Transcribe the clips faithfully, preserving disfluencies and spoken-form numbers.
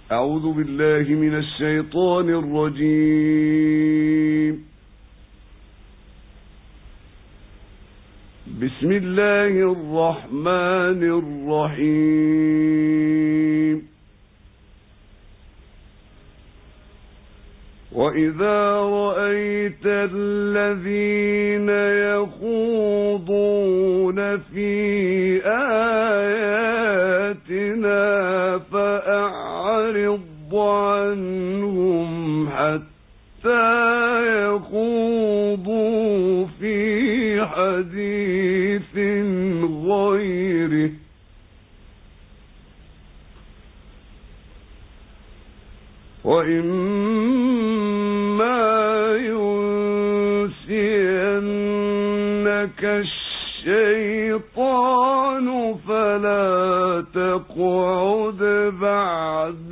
أعوذ بالله من الشيطان الرجيم. بسم الله الرحمن الرحيم. وإذا رأيت الذين يخوضون في آياتنا فأعرض عنهم حتى يخوضوا في حديث غيره، وإما ينسينك الشيطان فلا تقعد بعد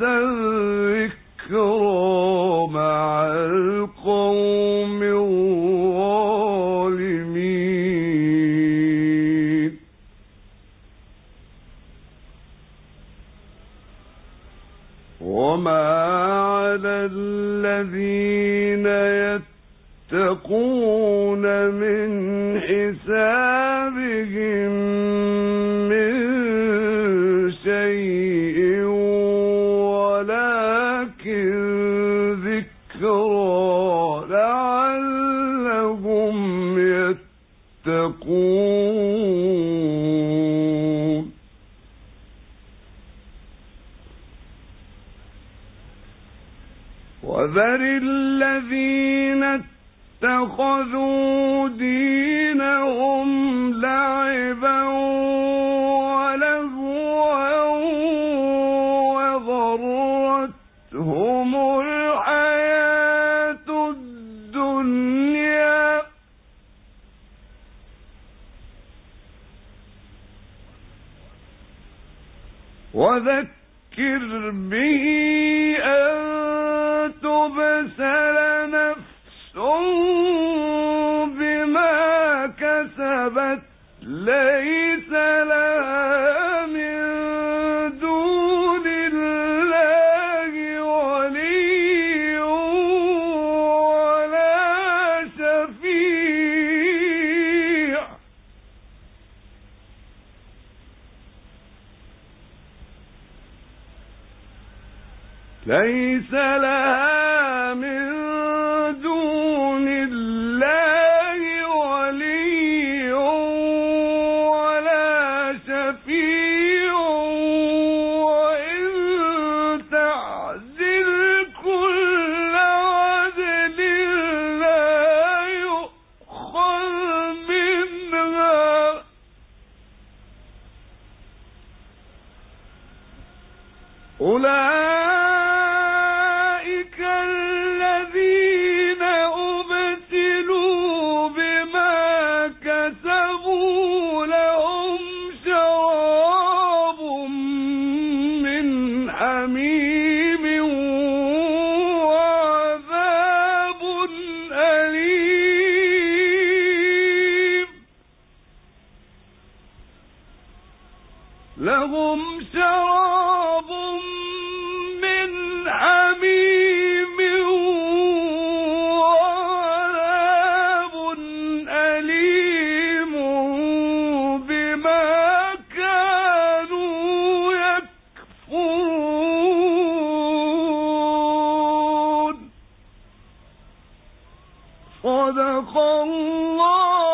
الذكرى مع القوم الظالمين. وما على الذين يتقون من حسابهم من شيء ولكن ذكرى لعلهم يتقون. وذر الذين اتخذوا دينهم لعبا ولهوا وغرتهم الحياة الدنيا، وذكر به أن تبسل نفس بما كسبت ليس لها من دون الله ولي ولا شفيع، ليس لها من دون الله ولي ولا شفيع، وإن تعدل كل عدل لا يؤخذ منها، أولئك حميم وعذاب أليم، لهم شراب من حميم وعذاب أليم بما كانوا يكفرون. صدق الله